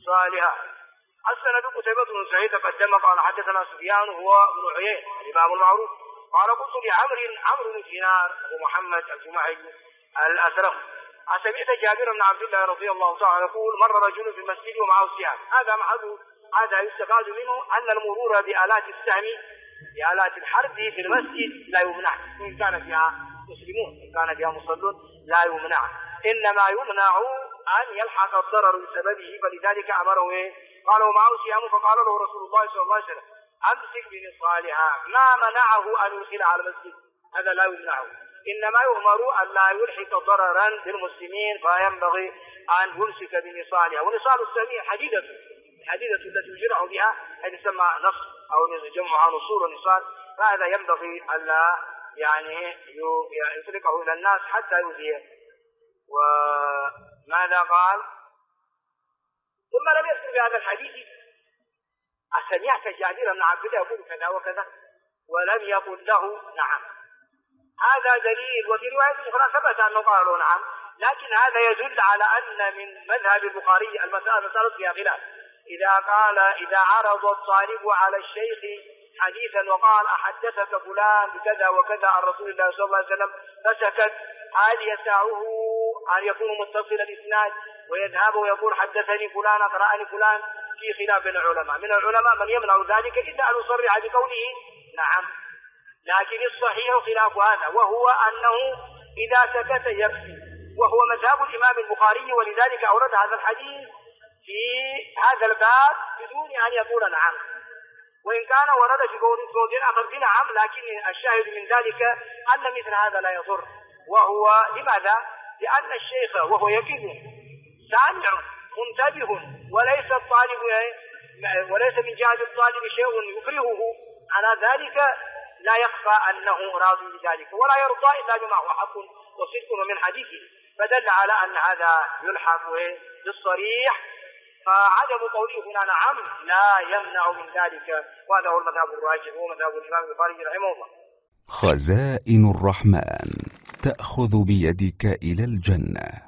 صالحا. السند قتيبة بن سعيد تقدم قال حدثنا سفيان هو ابن عيينة الإمام المعروف قال قلت عمرو بن دينار أبو محمد الجمعي الأسرم سمعت جابر بن عبد الله رضي الله تعالى يقول مر رجل في المسجد ومعه السهام. هذا يستفاد منه أن المرور بآلات السهم بآلات الحرب في المسجد لا يمنع إن كان فيها مسلمون، إن كان فيها مصلون لا يمنع، إنما يمنع أن يلحق الضرر بسببه. فلذلك أمره قال ومعه سهام فقال له رسول الله صلى الله عليه وسلم أمسك بنصالها، ما منعه أن يدخل على المسجد، هذا لا يمنعه، إنما يؤمر أن لا يلحق ضررا بالمسلمين فينبغي أن يمسك بنصالها. ونصال السميع الحديدة التي يجرع بها أي تسمى نص أو جمعها نصول ونصال، فهذا ينبغي ألا يعني يطلقه إلى الناس حتى يؤذيه. وماذا قال؟ ثم لم يذكر بهذا الحديث أسمعت جابر بن عبد الله يقول كذا وكذا ولم يقل له نعم. هذا دليل، وفي رواية أخرى ثبت أنه قال له نعم، لكن هذا يدل على أن من مذهب البخاري المسألة فيها خلاف. إذا عرض الطالب على الشيخ حديثا وقال أحدثك فلان بكذا وكذا عن رسول الله صلى الله عليه وسلم فسكت، هل يسعه أن يكون متصل الإسناد ويذهب ويقول حدثني فلان أقرأني فلان؟ في خلاف بين العلماء، من العلماء من يمنع ذلك إلا أن يصرح بقوله نعم، لكن الصحيح خلاف هذا، وهو أنه إذا سكت يكفي، وهو مذهب الإمام البخاري، ولذلك أورد هذا الحديث في هذا الباب بدون أن يقول نعم، وإن كان ورد في قول آخر بنعم، لكن الشاهد من ذلك أن مثل هذا لا يضر. وهو لماذا؟ لأن الشيخ وهو يقظ سامع منتبه، وليس من جهة الطالب شيء يكرهه على ذلك، لا يخفى أنه راضي بذلك ولا يرضى إلا بما هو حق وصدق من حديثه، فدل على أن هذا يلحق بالصريح، فعدم قوله هنا نعم لا يمنع من ذلك، وهذا هو المذهب الراجح، هو مذهب الإمام البخاري رحمه الله. خزائن الرحمن تأخذ بيدك إلى الجنة.